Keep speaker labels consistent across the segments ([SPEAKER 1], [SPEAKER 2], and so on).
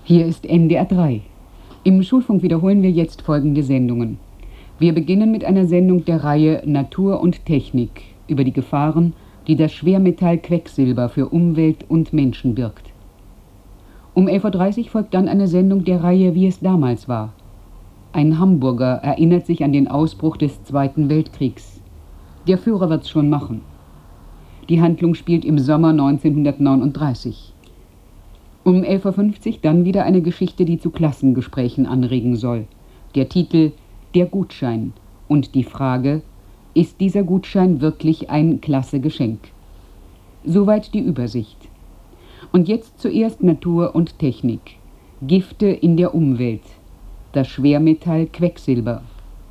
[SPEAKER 1] Hier ist NDR 3. Im Schulfunk wiederholen wir jetzt folgende Sendungen. Wir beginnen mit einer Sendung der Reihe Natur und Technik über die Gefahren, die das Schwermetall Quecksilber für Umwelt und Menschen birgt. Um 11:30 Uhr folgt dann eine Sendung der Reihe Wie es damals war. Ein Hamburger erinnert sich an den Ausbruch des Zweiten Weltkriegs. Der Führer wird's schon machen. Die Handlung spielt im Sommer 1939. Um 11:50 Uhr dann wieder eine Geschichte, die zu Klassengesprächen anregen soll. Der Titel Der Gutschein und die Frage, ist dieser Gutschein wirklich ein Klassegeschenk? Soweit die Übersicht. Und jetzt zuerst Natur und Technik. Gifte in der Umwelt. Das Schwermetall Quecksilber.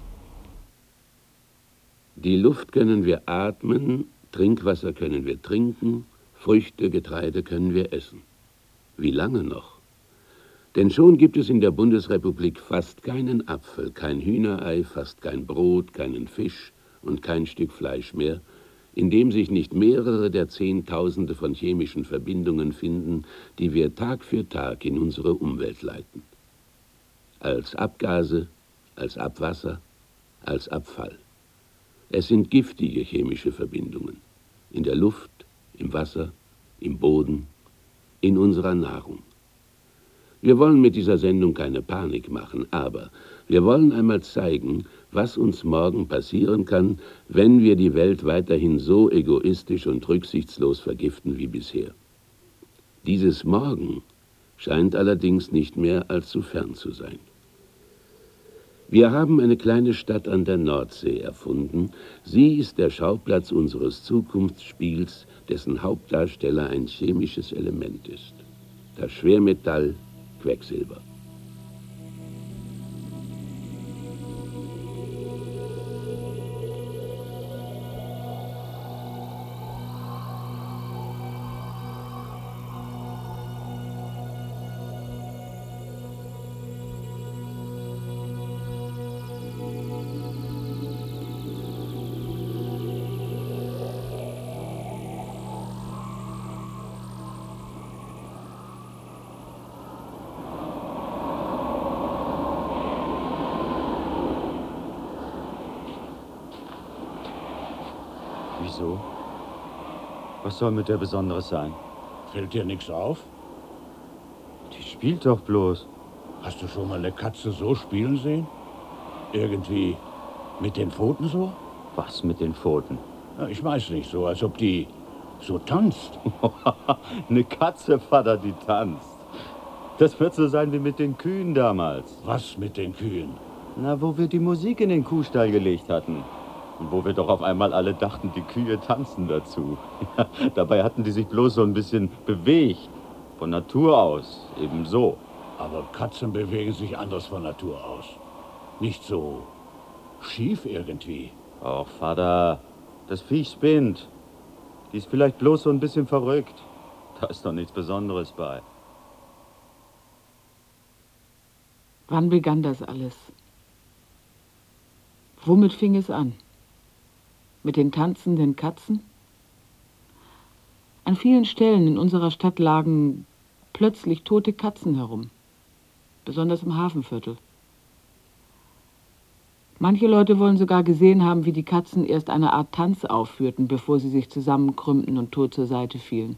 [SPEAKER 2] Die Luft können wir atmen, Trinkwasser können wir trinken, Früchte, Getreide können wir essen. Wie lange noch? Denn schon gibt es in der Bundesrepublik fast keinen Apfel, kein Hühnerei, fast kein Brot, keinen Fisch und kein Stück Fleisch mehr, in dem sich nicht mehrere der Zehntausende von chemischen Verbindungen finden, die wir Tag für Tag in unsere Umwelt leiten. Als Abgase, als Abwasser, als Abfall. Es sind giftige chemische Verbindungen. In der Luft, im Wasser, im Boden, in unserer Nahrung. Wir wollen mit dieser Sendung keine Panik machen, aber wir wollen einmal zeigen, was uns morgen passieren kann, wenn wir die Welt weiterhin so egoistisch und rücksichtslos vergiften wie bisher. Dieses Morgen scheint allerdings nicht mehr allzu fern zu sein. Wir haben eine kleine Stadt an der Nordsee erfunden. Sie ist der Schauplatz unseres Zukunftsspiels, dessen Hauptdarsteller ein chemisches Element ist. Das Schwermetall Quecksilber.
[SPEAKER 3] Wieso? Was soll mit der Besonderes sein?
[SPEAKER 4] Fällt dir nichts auf?
[SPEAKER 3] Die spielt doch bloß.
[SPEAKER 4] Hast du schon mal eine Katze so spielen sehen? Irgendwie mit den Pfoten so?
[SPEAKER 3] Was mit den Pfoten?
[SPEAKER 4] Ja, ich weiß nicht, so als ob die so tanzt.
[SPEAKER 3] Eine Katze, Vater, die tanzt. Das wird so sein wie mit den Kühen damals.
[SPEAKER 4] Was mit den Kühen?
[SPEAKER 3] Na, wo wir die Musik in den Kuhstall gelegt hatten. Und wo wir doch auf einmal alle dachten, die Kühe tanzen dazu. Dabei hatten die sich bloß so ein bisschen bewegt. Von Natur aus, eben so.
[SPEAKER 4] Aber Katzen bewegen sich anders von Natur aus. Nicht so schief irgendwie.
[SPEAKER 3] Och, Vater, das Viech spinnt. Die ist vielleicht bloß so ein bisschen verrückt. Da ist doch nichts Besonderes bei.
[SPEAKER 5] Wann begann das alles? Womit fing es an? Mit den tanzenden Katzen? An vielen Stellen in unserer Stadt lagen plötzlich tote Katzen herum, besonders im Hafenviertel. Manche Leute wollen sogar gesehen haben, wie die Katzen erst eine Art Tanz aufführten, bevor sie sich zusammenkrümmten und tot zur Seite fielen.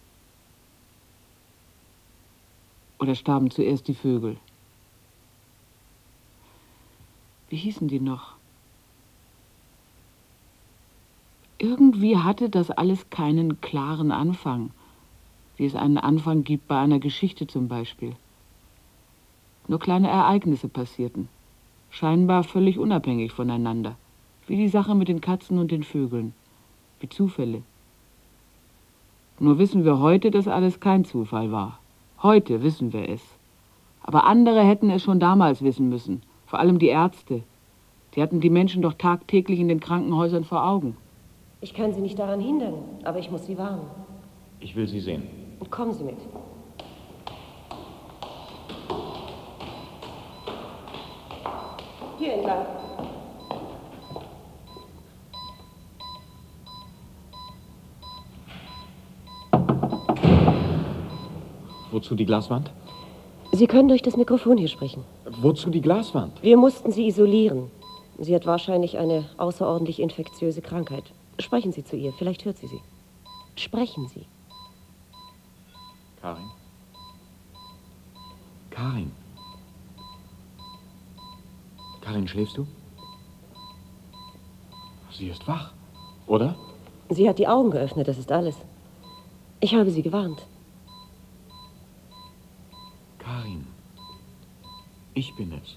[SPEAKER 5] Oder starben zuerst die Vögel? Wie hießen die noch? Irgendwie hatte das alles keinen klaren Anfang, wie es einen Anfang gibt bei einer Geschichte zum Beispiel. Nur kleine Ereignisse passierten, scheinbar völlig unabhängig voneinander, wie die Sache mit den Katzen und den Vögeln, wie Zufälle. Nur wissen wir heute, dass alles kein Zufall war. Heute wissen wir es. Aber andere hätten es schon damals wissen müssen, vor allem die Ärzte. Die hatten die Menschen doch tagtäglich in den Krankenhäusern vor Augen.
[SPEAKER 6] Ich kann Sie nicht daran hindern, aber ich muss Sie warnen.
[SPEAKER 7] Ich will Sie sehen.
[SPEAKER 6] Kommen Sie mit. Hier entlang.
[SPEAKER 7] Wozu die Glaswand?
[SPEAKER 6] Sie können durch das Mikrofon hier sprechen.
[SPEAKER 7] Wozu die Glaswand?
[SPEAKER 6] Wir mussten sie isolieren. Sie hat wahrscheinlich eine außerordentlich infektiöse Krankheit. Sprechen Sie zu ihr, vielleicht hört sie Sie. Sprechen Sie.
[SPEAKER 7] Karin? Karin? Karin, schläfst du? Sie ist wach, oder?
[SPEAKER 6] Sie hat die Augen geöffnet, das ist alles. Ich habe sie gewarnt.
[SPEAKER 7] Karin, ich bin es.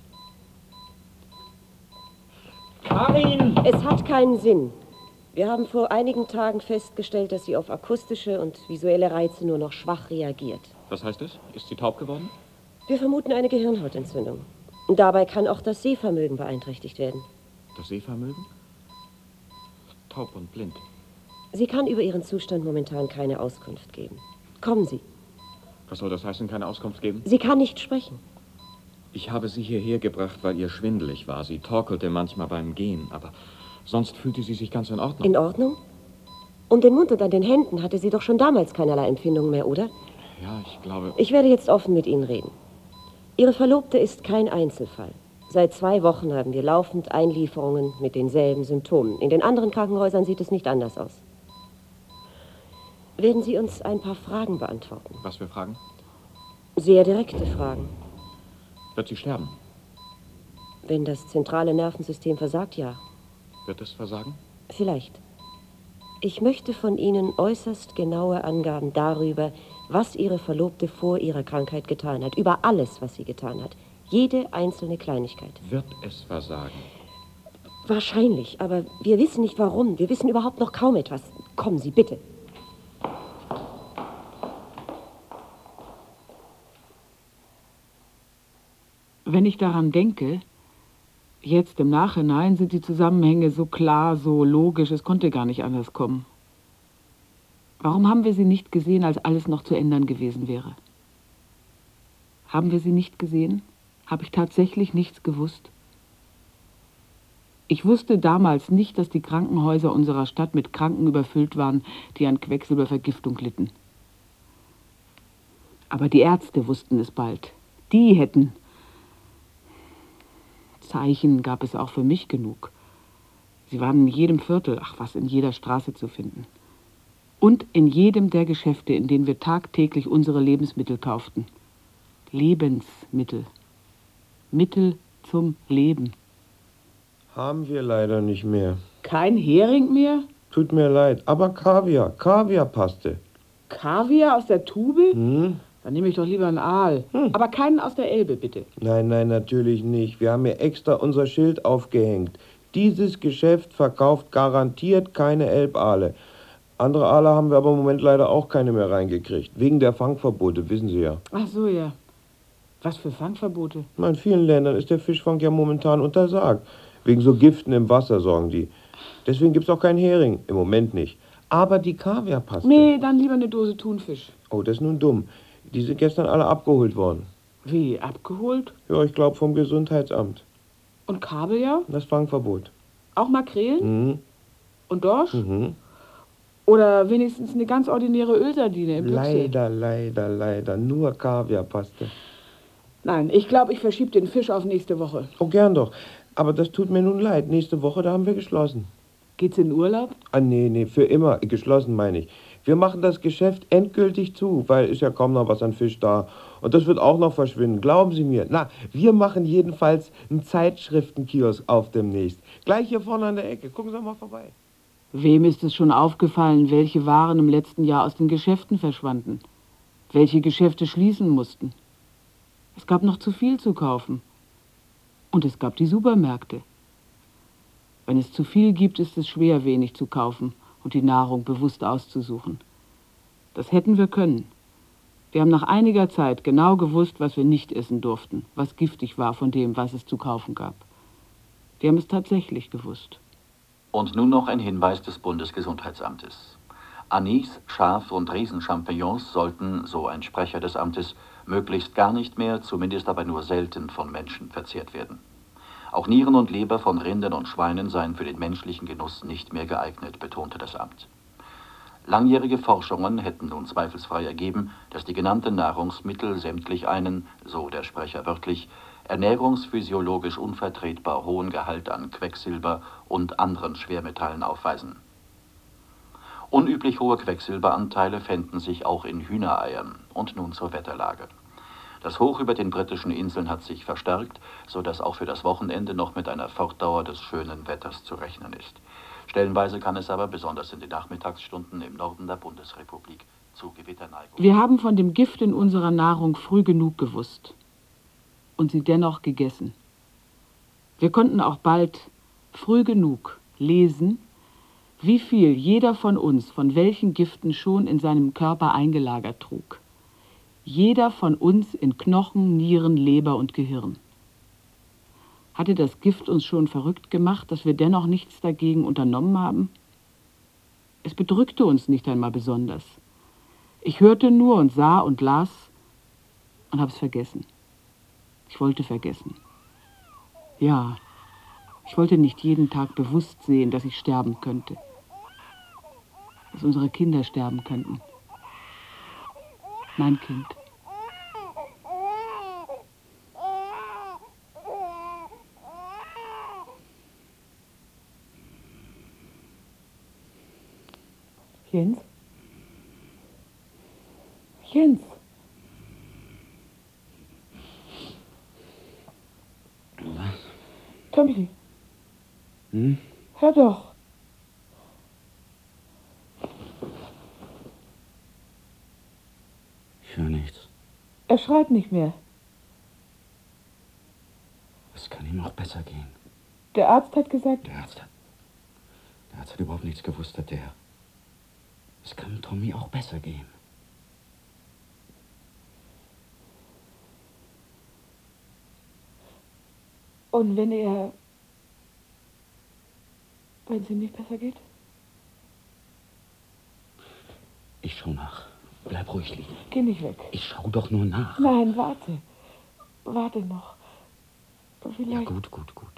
[SPEAKER 7] Karin!
[SPEAKER 6] Es hat keinen Sinn. Wir haben vor einigen Tagen festgestellt, dass sie auf akustische und visuelle Reize nur noch schwach reagiert.
[SPEAKER 7] Was heißt das? Ist sie taub geworden?
[SPEAKER 6] Wir vermuten eine Gehirnhautentzündung. Und dabei kann auch das Sehvermögen beeinträchtigt werden.
[SPEAKER 7] Das Sehvermögen? Taub und blind.
[SPEAKER 6] Sie kann über ihren Zustand momentan keine Auskunft geben. Kommen Sie.
[SPEAKER 7] Was soll das heißen, keine Auskunft geben?
[SPEAKER 6] Sie kann nicht sprechen.
[SPEAKER 7] Ich habe sie hierher gebracht, weil ihr schwindelig war. Sie torkelte manchmal beim Gehen, aber sonst fühlte sie sich ganz in Ordnung.
[SPEAKER 6] In Ordnung? Um den Mund und an den Händen hatte sie doch schon damals keinerlei Empfindung mehr, oder?
[SPEAKER 7] Ja, ich glaube...
[SPEAKER 6] Ich werde jetzt offen mit Ihnen reden. Ihre Verlobte ist kein Einzelfall. Seit 2 Wochen haben wir laufend Einlieferungen mit denselben Symptomen. In den anderen Krankenhäusern sieht es nicht anders aus. Werden Sie uns ein paar Fragen beantworten?
[SPEAKER 7] Was für Fragen?
[SPEAKER 6] Sehr direkte Fragen.
[SPEAKER 7] Wird sie sterben?
[SPEAKER 6] Wenn das zentrale Nervensystem versagt, ja.
[SPEAKER 7] Wird es versagen?
[SPEAKER 6] Vielleicht. Ich möchte von Ihnen äußerst genaue Angaben darüber, was Ihre Verlobte vor ihrer Krankheit getan hat. Über alles, was sie getan hat. Jede einzelne Kleinigkeit.
[SPEAKER 7] Wird es versagen?
[SPEAKER 6] Wahrscheinlich, aber wir wissen nicht warum. Wir wissen überhaupt noch kaum etwas. Kommen Sie, bitte.
[SPEAKER 5] Wenn ich daran denke, jetzt im Nachhinein sind die Zusammenhänge so klar, so logisch, es konnte gar nicht anders kommen. Warum haben wir sie nicht gesehen, als alles noch zu ändern gewesen wäre? Haben wir sie nicht gesehen? Habe ich tatsächlich nichts gewusst? Ich wusste damals nicht, dass die Krankenhäuser unserer Stadt mit Kranken überfüllt waren, die an Quecksilbervergiftung litten. Aber die Ärzte wussten es bald. Die hätten... Zeichen gab es auch für mich genug. Sie waren in jedem Viertel, ach was, in jeder Straße zu finden. Und in jedem der Geschäfte, in denen wir tagtäglich unsere Lebensmittel kauften. Lebensmittel. Mittel zum Leben.
[SPEAKER 8] Haben wir leider nicht mehr.
[SPEAKER 5] Kein Hering mehr?
[SPEAKER 8] Tut mir leid, aber Kaviar. Kaviarpaste.
[SPEAKER 5] Kaviar aus der Tube?
[SPEAKER 8] Hm?
[SPEAKER 5] Dann nehme ich doch lieber einen Aal. Aber keinen aus der Elbe, bitte.
[SPEAKER 8] Nein, nein, natürlich nicht. Wir haben hier extra unser Schild aufgehängt. Dieses Geschäft verkauft garantiert keine Elbaale. Andere Aale haben wir aber im Moment leider auch keine mehr reingekriegt. Wegen der Fangverbote, wissen Sie ja.
[SPEAKER 5] Ach so, ja. Was für Fangverbote?
[SPEAKER 8] In vielen Ländern ist der Fischfang ja momentan untersagt. Wegen so Giften im Wasser, sorgen die. Deswegen gibt es auch keinen Hering. Im Moment nicht. Aber die Kaviarpaste...
[SPEAKER 5] Nee, dann lieber eine Dose Thunfisch.
[SPEAKER 8] Oh, das ist nun dumm. Die sind gestern alle abgeholt worden.
[SPEAKER 5] Wie, abgeholt?
[SPEAKER 8] Ja, ich glaube vom Gesundheitsamt.
[SPEAKER 5] Und Kabeljau?
[SPEAKER 8] Das Fangverbot.
[SPEAKER 5] Auch Makrelen?
[SPEAKER 8] Mhm.
[SPEAKER 5] Und Dorsch?
[SPEAKER 8] Mhm.
[SPEAKER 5] Oder wenigstens eine ganz ordinäre Ölsardine im Büchse?
[SPEAKER 8] Leider. Nur Kaviarpaste.
[SPEAKER 5] Nein, ich glaube, ich verschiebe den Fisch auf nächste Woche.
[SPEAKER 8] Oh, gern doch. Aber das tut mir nun leid. Nächste Woche, da haben wir geschlossen.
[SPEAKER 5] Geht's in Urlaub?
[SPEAKER 8] Ah, nee, für immer. Geschlossen, meine ich. Wir machen das Geschäft endgültig zu, weil ist ja kaum noch was an Fisch da. Und das wird auch noch verschwinden, glauben Sie mir. Na, wir machen jedenfalls einen Zeitschriftenkiosk auf demnächst. Gleich hier vorne an der Ecke. Gucken Sie mal vorbei.
[SPEAKER 5] Wem ist es schon aufgefallen, welche Waren im letzten Jahr aus den Geschäften verschwanden? Welche Geschäfte schließen mussten? Es gab noch zu viel zu kaufen. Und es gab die Supermärkte. Wenn es zu viel gibt, ist es schwer, wenig zu kaufen und die Nahrung bewusst auszusuchen. Das hätten wir können. Wir haben nach einiger Zeit genau gewusst, was wir nicht essen durften, was giftig war von dem, was es zu kaufen gab. Wir haben es tatsächlich gewusst.
[SPEAKER 9] Und nun noch ein Hinweis des Bundesgesundheitsamtes. Anis, Schaf- und Riesenchampignons sollten, so ein Sprecher des Amtes, möglichst gar nicht mehr, zumindest aber nur selten von Menschen verzehrt werden. Auch Nieren und Leber von Rindern und Schweinen seien für den menschlichen Genuss nicht mehr geeignet, betonte das Amt. Langjährige Forschungen hätten nun zweifelsfrei ergeben, dass die genannten Nahrungsmittel sämtlich einen, so der Sprecher wörtlich, ernährungsphysiologisch unvertretbar hohen Gehalt an Quecksilber und anderen Schwermetallen aufweisen. Unüblich hohe Quecksilberanteile fänden sich auch in Hühnereiern. Und nun zur Wetterlage. Das Hoch über den britischen Inseln hat sich verstärkt, sodass auch für das Wochenende noch mit einer Fortdauer des schönen Wetters zu rechnen ist. Stellenweise kann es aber, besonders in den Nachmittagsstunden im Norden der Bundesrepublik, zu Gewitterneigung.
[SPEAKER 5] Wir haben von dem Gift in unserer Nahrung früh genug gewusst und sie dennoch gegessen. Wir konnten auch bald früh genug lesen, wie viel jeder von uns von welchen Giften schon in seinem Körper eingelagert trug. Jeder von uns in Knochen, Nieren, Leber und Gehirn. Hatte das Gift uns schon verrückt gemacht, dass wir dennoch nichts dagegen unternommen haben? Es bedrückte uns nicht einmal besonders. Ich hörte nur und sah und las und habe es vergessen. Ich wollte vergessen. Ja, ich wollte nicht jeden Tag bewusst sehen, dass ich sterben könnte. Dass unsere Kinder sterben könnten. Mein Kind.
[SPEAKER 10] Jens? Jens?
[SPEAKER 8] Was?
[SPEAKER 10] Tommy,
[SPEAKER 8] Hm?
[SPEAKER 10] hör doch.
[SPEAKER 8] Ich höre nichts.
[SPEAKER 10] Er schreit nicht mehr.
[SPEAKER 8] Es kann ihm auch besser gehen.
[SPEAKER 10] Der Arzt hat gesagt...
[SPEAKER 8] Der Arzt hat überhaupt nichts gewusst, hat der. Es kann Tommy auch besser gehen.
[SPEAKER 10] Und wenn es ihm nicht besser geht?
[SPEAKER 8] Ich schau nach. Bleib ruhig liegen.
[SPEAKER 10] Geh nicht weg.
[SPEAKER 8] Ich schau doch nur nach.
[SPEAKER 10] Nein, warte. Warte noch. Vielleicht...
[SPEAKER 8] Ja, gut.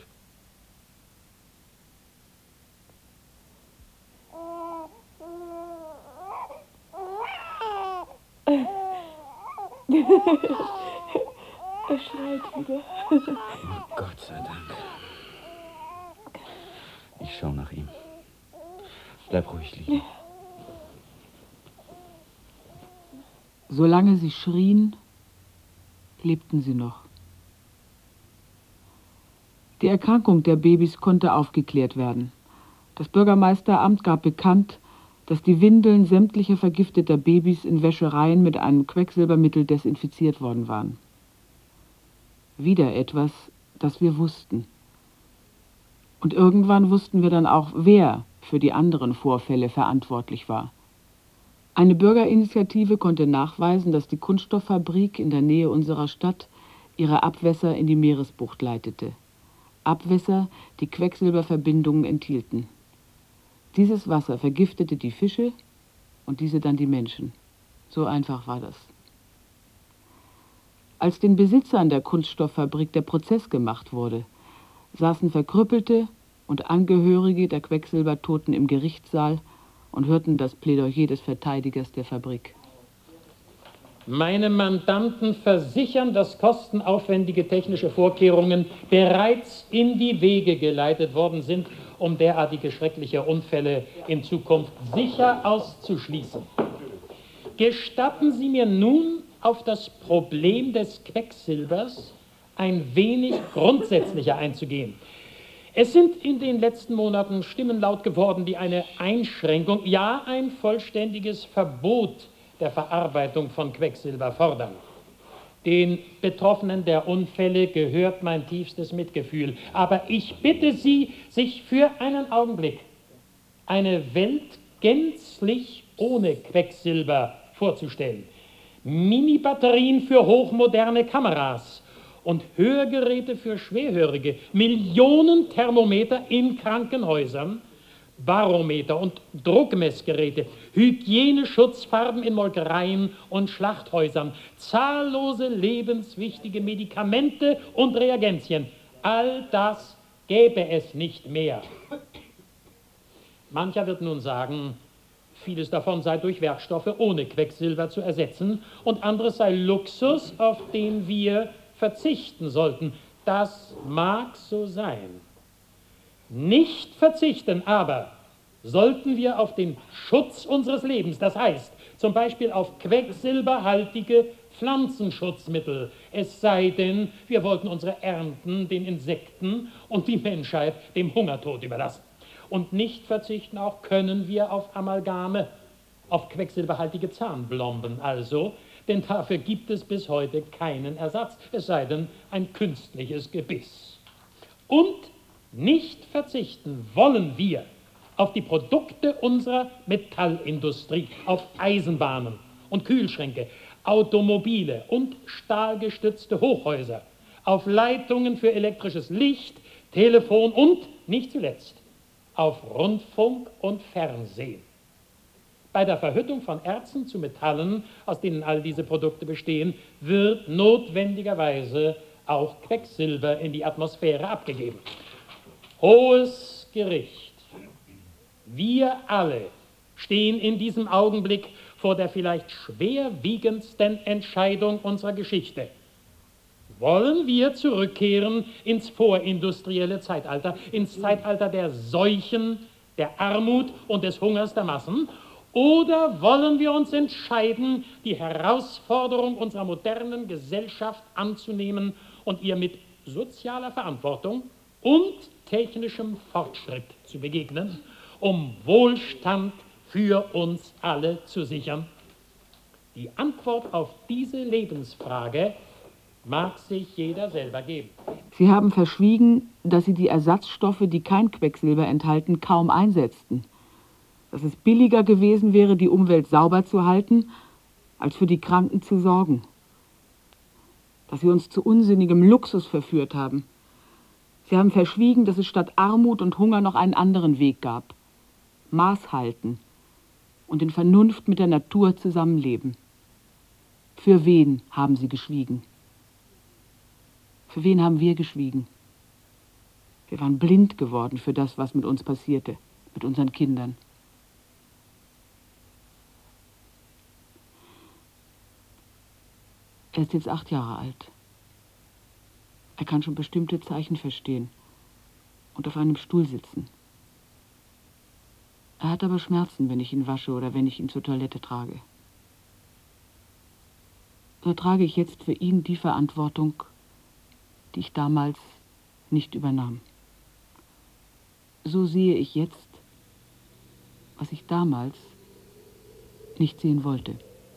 [SPEAKER 10] Er schreit wieder.
[SPEAKER 8] Oh, Gott sei Dank. Ich schau nach ihm. Bleib ruhig liegen.
[SPEAKER 5] Solange sie schrien, lebten sie noch. Die Erkrankung der Babys konnte aufgeklärt werden. Das Bürgermeisteramt gab bekannt, dass die Windeln sämtlicher vergifteter Babys in Wäschereien mit einem Quecksilbermittel desinfiziert worden waren. Wieder etwas, das wir wussten. Und irgendwann wussten wir dann auch, wer für die anderen Vorfälle verantwortlich war. Eine Bürgerinitiative konnte nachweisen, dass die Kunststofffabrik in der Nähe unserer Stadt ihre Abwässer in die Meeresbucht leitete. Abwässer, die Quecksilberverbindungen enthielten. Dieses Wasser vergiftete die Fische und diese dann die Menschen. So einfach war das. Als den Besitzern der Kunststofffabrik der Prozess gemacht wurde, saßen Verkrüppelte und Angehörige der Quecksilbertoten im Gerichtssaal und hörten das Plädoyer des Verteidigers der Fabrik.
[SPEAKER 11] Meine Mandanten versichern, dass kostenaufwendige technische Vorkehrungen bereits in die Wege geleitet worden sind, um derartige schreckliche Unfälle in Zukunft sicher auszuschließen. Gestatten Sie mir nun, auf das Problem des Quecksilbers ein wenig grundsätzlicher einzugehen. Es sind in den letzten Monaten Stimmen laut geworden, die eine Einschränkung, ja ein vollständiges Verbot der Verarbeitung von Quecksilber fordern. Den Betroffenen der Unfälle gehört mein tiefstes Mitgefühl. Aber ich bitte Sie, sich für einen Augenblick eine Welt gänzlich ohne Quecksilber vorzustellen. Mini-Batterien für hochmoderne Kameras und Hörgeräte für Schwerhörige, Millionen Thermometer in Krankenhäusern, Barometer und Druckmessgeräte, Hygieneschutzfarben in Molkereien und Schlachthäusern, zahllose lebenswichtige Medikamente und Reagenzien. All das gäbe es nicht mehr. Mancher wird nun sagen, vieles davon sei durch Werkstoffe ohne Quecksilber zu ersetzen und anderes sei Luxus, auf den wir verzichten sollten. Das mag so sein. Nicht verzichten aber sollten wir auf den Schutz unseres Lebens, das heißt zum Beispiel auf quecksilberhaltige Pflanzenschutzmittel, es sei denn, wir wollten unsere Ernten den Insekten und die Menschheit dem Hungertod überlassen. Und nicht verzichten auch können wir auf Amalgame, auf quecksilberhaltige Zahnblomben also, denn dafür gibt es bis heute keinen Ersatz, es sei denn ein künstliches Gebiss. Und nicht verzichten wollen wir auf die Produkte unserer Metallindustrie, auf Eisenbahnen und Kühlschränke, Automobile und stahlgestützte Hochhäuser, auf Leitungen für elektrisches Licht, Telefon und, nicht zuletzt, auf Rundfunk und Fernsehen. Bei der Verhüttung von Erzen zu Metallen, aus denen all diese Produkte bestehen, wird notwendigerweise auch Quecksilber in die Atmosphäre abgegeben. Hohes Gericht, wir alle stehen in diesem Augenblick vor der vielleicht schwerwiegendsten Entscheidung unserer Geschichte. Wollen wir zurückkehren ins vorindustrielle Zeitalter, ins Zeitalter der Seuchen, der Armut und des Hungers der Massen? Oder wollen wir uns entscheiden, die Herausforderung unserer modernen Gesellschaft anzunehmen und ihr mit sozialer Verantwortung und technischem Fortschritt zu begegnen, um Wohlstand für uns alle zu sichern? Die Antwort auf diese Lebensfrage mag sich jeder selber geben.
[SPEAKER 5] Sie haben verschwiegen, dass Sie die Ersatzstoffe, die kein Quecksilber enthalten, kaum einsetzten. Dass es billiger gewesen wäre, die Umwelt sauber zu halten, als für die Kranken zu sorgen. Dass Sie uns zu unsinnigem Luxus verführt haben. Sie haben verschwiegen, dass es statt Armut und Hunger noch einen anderen Weg gab. Maß halten und in Vernunft mit der Natur zusammenleben. Für wen haben Sie geschwiegen? Für wen haben wir geschwiegen? Wir waren blind geworden für das, was mit uns passierte, mit unseren Kindern. Er ist jetzt 8 Jahre alt. Er kann schon bestimmte Zeichen verstehen und auf einem Stuhl sitzen. Er hat aber Schmerzen, wenn ich ihn wasche oder wenn ich ihn zur Toilette trage. So trage ich jetzt für ihn die Verantwortung, die ich damals nicht übernahm. So sehe ich jetzt, was ich damals nicht sehen wollte.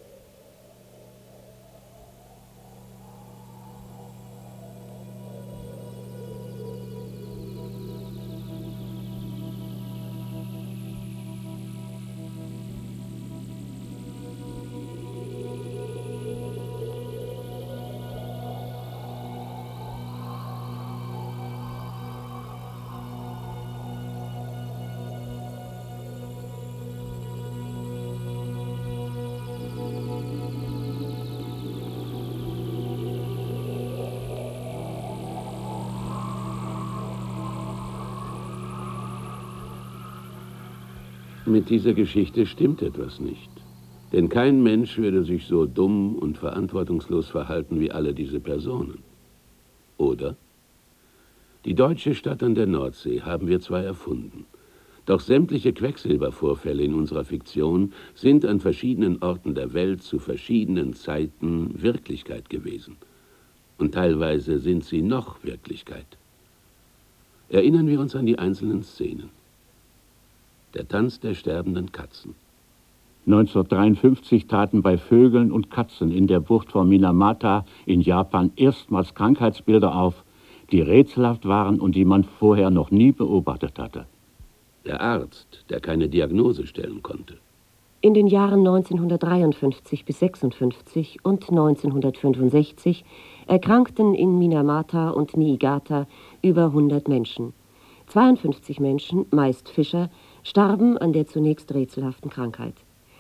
[SPEAKER 2] Mit dieser Geschichte stimmt etwas nicht. Denn kein Mensch würde sich so dumm und verantwortungslos verhalten wie alle diese Personen. Oder? Die deutsche Stadt an der Nordsee haben wir zwar erfunden, doch sämtliche Quecksilbervorfälle in unserer Fiktion sind an verschiedenen Orten der Welt zu verschiedenen Zeiten Wirklichkeit gewesen. Und teilweise sind sie noch Wirklichkeit. Erinnern wir uns an die einzelnen Szenen. Der Tanz der sterbenden Katzen.
[SPEAKER 4] 1953 traten bei Vögeln und Katzen in der Bucht von Minamata in Japan erstmals Krankheitsbilder auf, die rätselhaft waren und die man vorher noch nie beobachtet hatte.
[SPEAKER 2] Der Arzt, der keine Diagnose stellen konnte.
[SPEAKER 6] In den Jahren 1953 bis 56 und 1965 erkrankten in Minamata und Niigata über 100 Menschen. 52 Menschen, meist Fischer, starben an der zunächst rätselhaften Krankheit.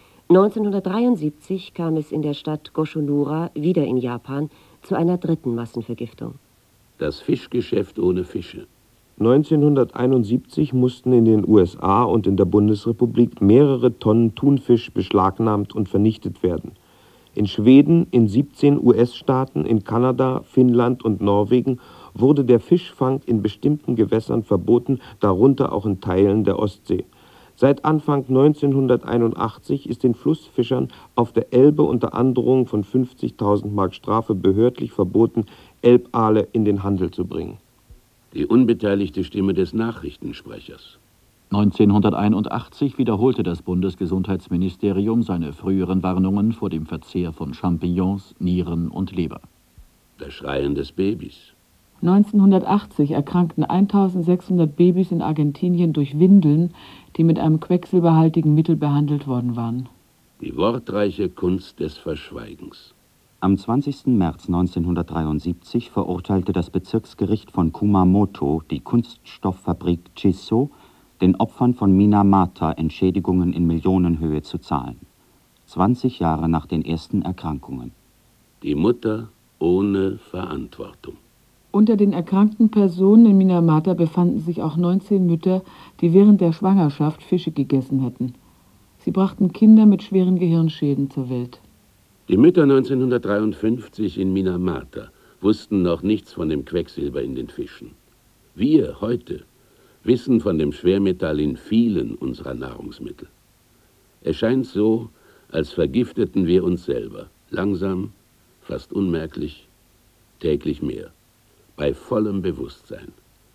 [SPEAKER 6] 1973 kam es in der Stadt Goshonura, wieder in Japan, zu einer dritten Massenvergiftung.
[SPEAKER 2] Das Fischgeschäft ohne Fische.
[SPEAKER 8] 1971 mussten in den USA und in der Bundesrepublik mehrere Tonnen Thunfisch beschlagnahmt und vernichtet werden. In Schweden, in 17 US-Staaten, in Kanada, Finnland und Norwegen wurde der Fischfang in bestimmten Gewässern verboten, darunter auch in Teilen der Ostsee. Seit Anfang 1981 ist den Flussfischern auf der Elbe unter Androhung von 50.000 Mark Strafe behördlich verboten, Elbaale in den Handel zu bringen.
[SPEAKER 2] Die unbeteiligte Stimme des Nachrichtensprechers.
[SPEAKER 9] 1981 wiederholte das Bundesgesundheitsministerium seine früheren Warnungen vor dem Verzehr von Champignons, Nieren und Leber.
[SPEAKER 2] Das Schreien des Babys.
[SPEAKER 5] 1980 erkrankten 1600 Babys in Argentinien durch Windeln, die mit einem quecksilberhaltigen Mittel behandelt worden waren.
[SPEAKER 2] Die wortreiche Kunst des Verschweigens.
[SPEAKER 12] Am 20. März 1973 verurteilte das Bezirksgericht von Kumamoto die Kunststofffabrik Chisso, den Opfern von Minamata Entschädigungen in Millionenhöhe zu zahlen. 20 Jahre nach den ersten Erkrankungen.
[SPEAKER 2] Die Mutter ohne Verantwortung.
[SPEAKER 5] Unter den erkrankten Personen in Minamata befanden sich auch 19 Mütter, die während der Schwangerschaft Fische gegessen hatten. Sie brachten Kinder mit schweren Gehirnschäden zur Welt.
[SPEAKER 2] Die Mütter 1953 in Minamata wussten noch nichts von dem Quecksilber in den Fischen. Wir heute wissen von dem Schwermetall in vielen unserer Nahrungsmittel. Es scheint so, als vergifteten wir uns selber, langsam, fast unmerklich, täglich mehr, bei vollem Bewusstsein.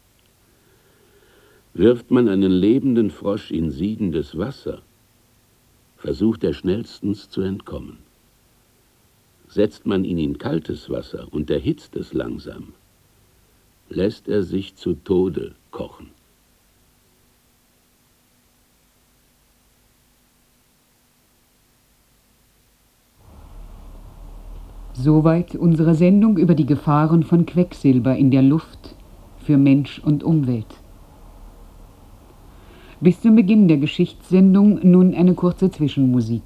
[SPEAKER 2] Wirft man einen lebenden Frosch in siedendes Wasser, versucht er schnellstens zu entkommen. Setzt man ihn in kaltes Wasser und erhitzt es langsam, lässt er sich zu Tode kochen.
[SPEAKER 1] Soweit unsere Sendung über die Gefahren von Quecksilber in der Luft für Mensch und Umwelt. Bis zum Beginn der Geschichtssendung nun eine kurze Zwischenmusik.